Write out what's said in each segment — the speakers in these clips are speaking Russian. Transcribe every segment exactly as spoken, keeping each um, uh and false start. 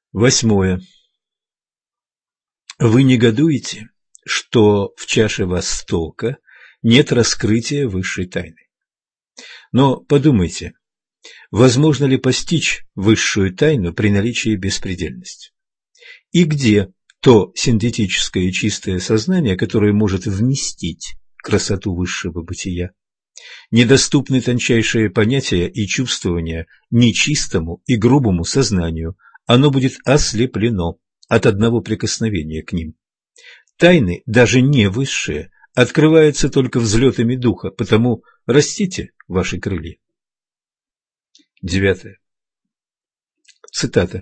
Восьмое. Вы негодуете, что в чаше Востока нет раскрытия высшей тайны. Но подумайте, возможно ли постичь высшую тайну при наличии беспредельности? И где то синтетическое и чистое сознание, которое может вместить красоту высшего бытия? Недоступны тончайшие понятия и чувствования нечистому и грубому сознанию, оно будет ослеплено от одного прикосновения к ним. Тайны, даже не высшие, открываются только взлетами духа, потому растите ваши крылья. Девятое. Цитата.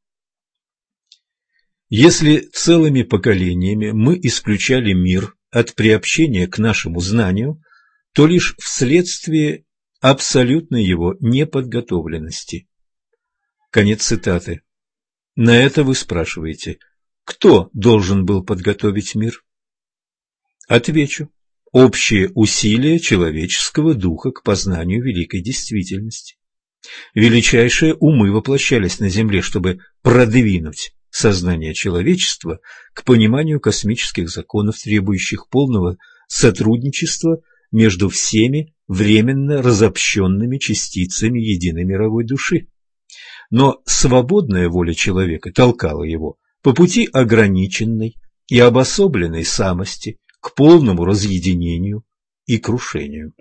Если целыми поколениями мы исключали мир от приобщения к нашему знанию, то лишь вследствие абсолютной его неподготовленности. Конец цитаты. На это вы спрашиваете, кто должен был подготовить мир? Отвечу. Общее усилие человеческого духа к познанию великой действительности. Величайшие умы воплощались на Земле, чтобы продвинуть сознание человечества к пониманию космических законов, требующих полного сотрудничества между всеми временно разобщенными частицами единой мировой души. Но свободная воля человека толкала его по пути ограниченной и обособленной самости к полному разъединению и крушению.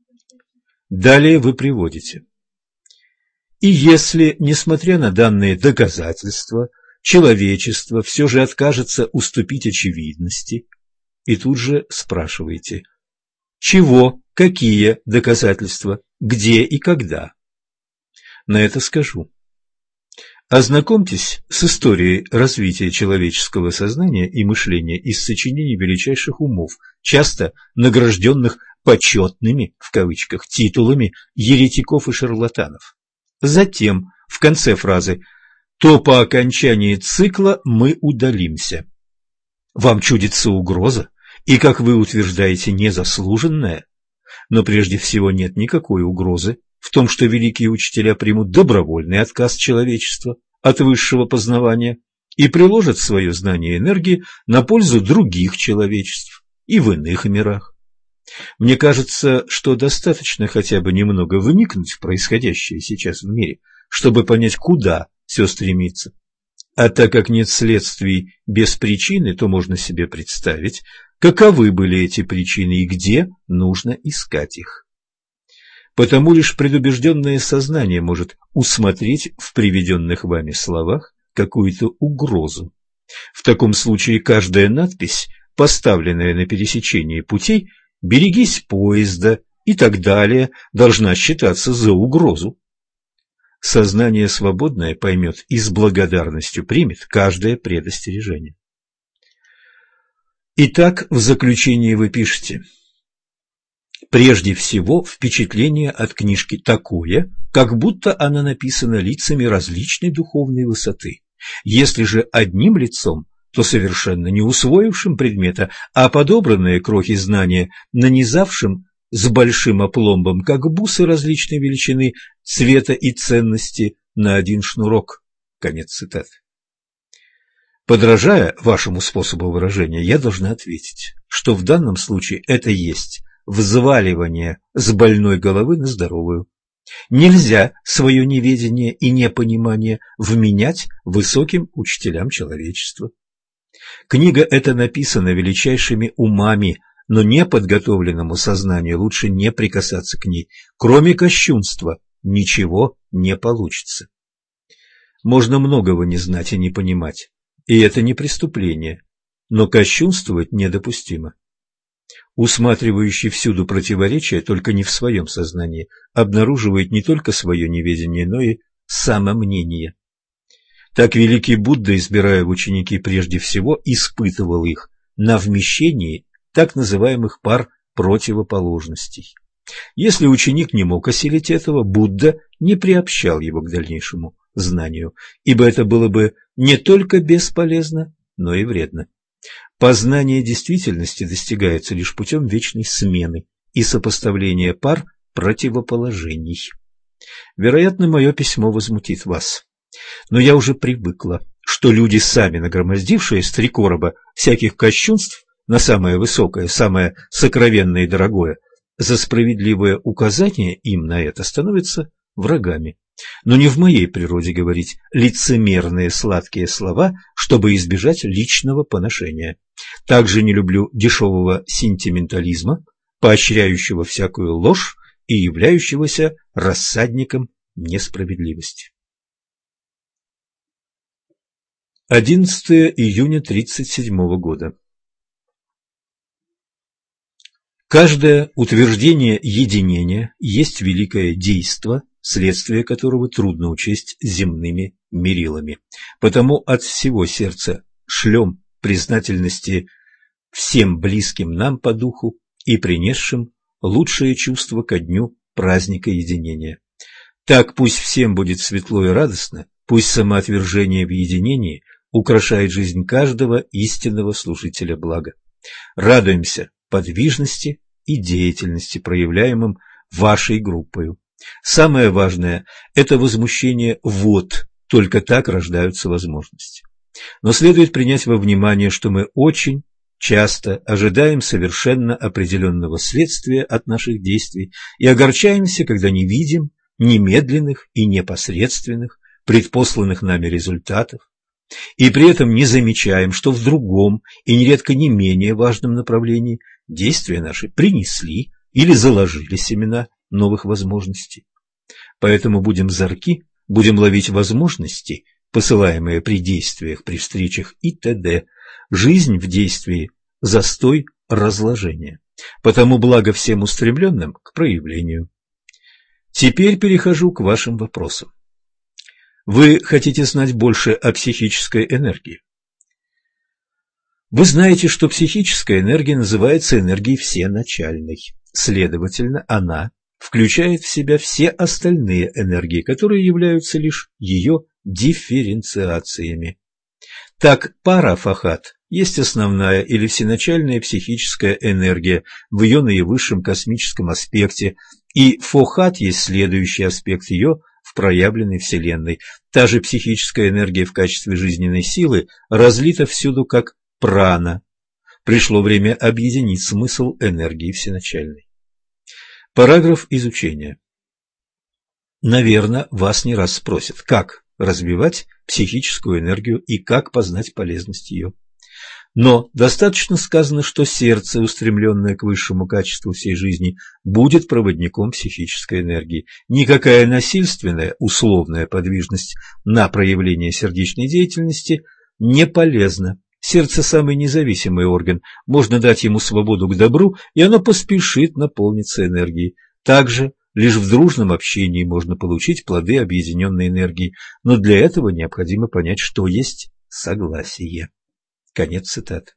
Далее вы приводите. И если, несмотря на данные доказательства, человечество все же откажется уступить очевидности, и тут же спрашиваете, чего, какие доказательства, где и когда? На это скажу. Ознакомьтесь с историей развития человеческого сознания и мышления из сочинений величайших умов, часто награжденных «почетными» в кавычках титулами еретиков и шарлатанов. Затем, в конце фразы, то по окончании цикла мы удалимся. Вам чудится угроза, и, как вы утверждаете, незаслуженная, но прежде всего нет никакой угрозы в том, что великие учителя примут добровольный отказ человечества от высшего познавания и приложат свое знание и энергии на пользу других человечеств и в иных мирах. Мне кажется, что достаточно хотя бы немного вникнуть в происходящее сейчас в мире, чтобы понять, куда все стремится. А так как нет следствий без причины, то можно себе представить, каковы были эти причины и где нужно искать их. Потому лишь предубежденное сознание может усмотреть в приведенных вами словах какую-то угрозу. В таком случае каждая надпись, поставленная на пересечении путей, «берегись поезда» и так далее, должна считаться за угрозу. Сознание свободное поймет и с благодарностью примет каждое предостережение. Итак, в заключение вы пишете: прежде всего, впечатление от книжки такое, как будто она написана лицами различной духовной высоты. Если же одним лицом, то совершенно не усвоившим предмета, а подобранные крохи знания, нанизавшим с большим опломбом, как бусы различной величины, цвета и ценности, на один шнурок. Конец цитаты. Подражая вашему способу выражения, я должна ответить, что в данном случае это есть взваливание с больной головы на здоровую. Нельзя свое неведение и непонимание вменять высоким учителям человечества. Книга эта написана величайшими умами, но неподготовленному сознанию лучше не прикасаться к ней. Кроме кощунства ничего не получится. Можно многого не знать и не понимать, и это не преступление, но кощунствовать недопустимо. Усматривающий всюду противоречия, только не в своем сознании, обнаруживает не только свое неведение, но и самомнение. Так великий Будда, избирая в ученики прежде всего, испытывал их на вмещении так называемых пар противоположностей. Если ученик не мог осилить этого, Будда не приобщал его к дальнейшему знанию, ибо это было бы не только бесполезно, но и вредно. Познание действительности достигается лишь путем вечной смены и сопоставления пар противоположений. Вероятно, мое письмо возмутит вас, но я уже привыкла что люди, сами нагромоздившие с три короба всяких кощунств на самое высокое, самое сокровенное и дорогое, за справедливое указание им на это становятся врагами. Но не в моей природе говорить лицемерные сладкие слова, чтобы избежать личного поношения. Также не люблю дешевого сентиментализма, поощряющего всякую ложь и являющегося рассадником несправедливости. одиннадцатое июня тридцать седьмого года. Каждое утверждение единения есть великое действо, следствие которого трудно учесть земными мерилами. Потому от всего сердца шлем признательности всем близким нам по духу и принесшим лучшие чувства ко дню праздника единения. Так пусть всем будет светло и радостно, пусть самоотвержение в единении украшает жизнь каждого истинного служителя блага. Радуемся подвижности и деятельности, проявляемым вашей группою. Самое важное – это возмущение «вот», только так рождаются возможности. Но следует принять во внимание, что мы очень часто ожидаем совершенно определенного следствия от наших действий и огорчаемся, когда не видим немедленных и непосредственных предпосланных нами результатов, и при этом не замечаем, что в другом и нередко не менее важном направлении действия наши принесли или заложили семена новых возможностей. Поэтому будем зорки, будем ловить возможности, посылаемые при действиях, при встречах и т.д. Жизнь в действии – застой разложения. Потому благо всем устремленным к проявлению. Теперь перехожу к вашим вопросам. Вы хотите знать больше о психической энергии? Вы знаете, что психическая энергия называется энергией всеначальной. Следовательно, она включает в себя все остальные энергии, которые являются лишь ее дифференциациями. Так, парафахат есть основная или всеначальная психическая энергия в ее наивысшем космическом аспекте, и фохат есть следующий аспект ее в проявленной Вселенной. Та же психическая энергия в качестве жизненной силы разлита всюду как прана. Пришло время объединить смысл энергии всеначальной. Параграф изучения. Наверное, вас не раз спросят, как развивать психическую энергию и как познать полезность ее. Но достаточно сказано, что сердце, устремленное к высшему качеству всей жизни, будет проводником психической энергии. Никакая насильственная, условная подвижность на проявление сердечной деятельности не полезна. Сердце – самый независимый орган, можно дать ему свободу к добру, и оно поспешит наполниться энергией. Также лишь в дружном общении можно получить плоды объединенной энергии, но для этого необходимо понять, что есть согласие. Конец цитаты.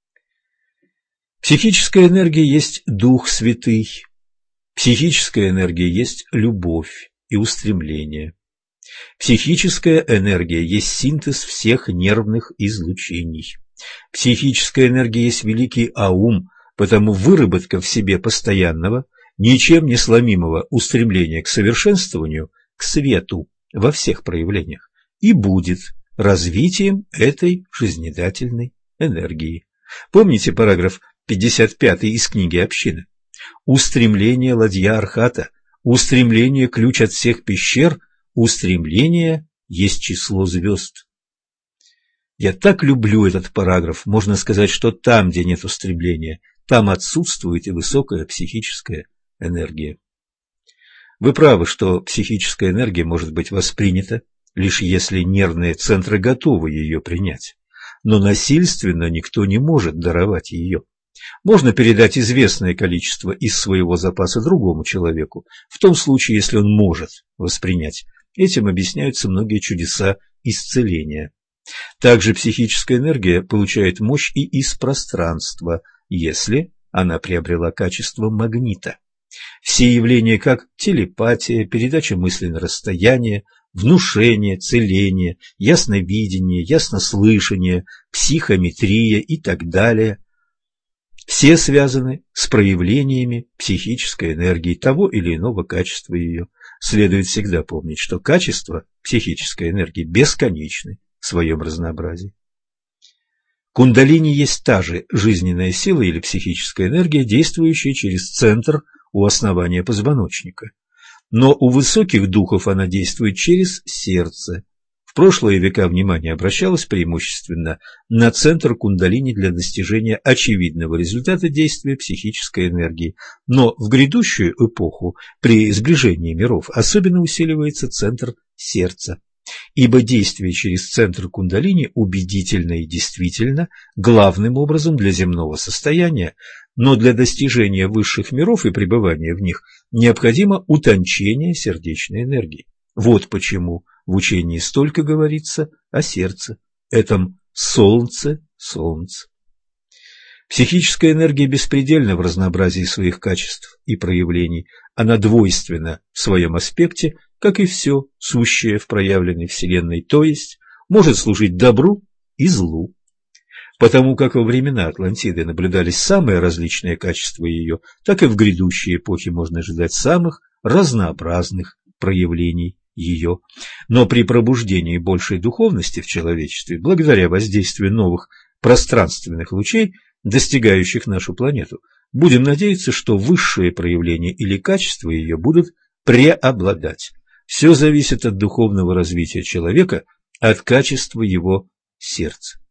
Психическая энергия есть Дух Святый. Психическая энергия есть любовь и устремление. Психическая энергия есть синтез всех нервных излучений. Психическая энергия есть великий аум, потому выработка в себе постоянного, ничем не сломимого устремления к совершенствованию, к свету во всех проявлениях и будет развитием этой жизнедательной энергии. Помните параграф пятьдесят пятый из книги «Община»? Устремление ладья Архата, устремление ключ от всех пещер, устремление есть число звезд. Я так люблю этот параграф, можно сказать, что там, где нет устремления, там отсутствует и высокая психическая энергия. Вы правы, что психическая энергия может быть воспринята, лишь если нервные центры готовы ее принять, но насильственно никто не может даровать ее. Можно передать известное количество из своего запаса другому человеку, в том случае, если он может воспринять. Этим объясняются многие чудеса исцеления. Также психическая энергия получает мощь и из пространства, если она приобрела качество магнита. Все явления, как телепатия, передача мыслей на расстояние, внушение, целение, ясновидение, яснослышание, психометрия и так далее, все связаны с проявлениями психической энергии того или иного качества ее. Следует всегда помнить, что качества психической энергии бесконечны, в своем разнообразии. Кундалини есть та же жизненная сила или психическая энергия, действующая через центр у основания позвоночника. Но у высоких духов она действует через сердце. В прошлые века внимание обращалось преимущественно на центр кундалини для достижения очевидного результата действия психической энергии. Но в грядущую эпоху при сближении миров особенно усиливается центр сердца. Ибо действие через центр кундалини убедительно и действительно главным образом для земного состояния, но для достижения высших миров и пребывания в них необходимо утончение сердечной энергии. Вот почему в учении столько говорится о сердце, этом солнце, солнце. Психическая энергия беспредельна в разнообразии своих качеств и проявлений, она двойственна в своем аспекте, как и все сущее в проявленной Вселенной, то есть может служить добру и злу. Потому как во времена Атлантиды наблюдались самые различные качества ее, так и в грядущей эпохе можно ожидать самых разнообразных проявлений ее. Но при пробуждении большей духовности в человечестве, благодаря воздействию новых пространственных лучей, достигающих нашу планету, будем надеяться, что высшие проявления или качества ее будут преобладать. Все зависит от духовного развития человека, от качества его сердца.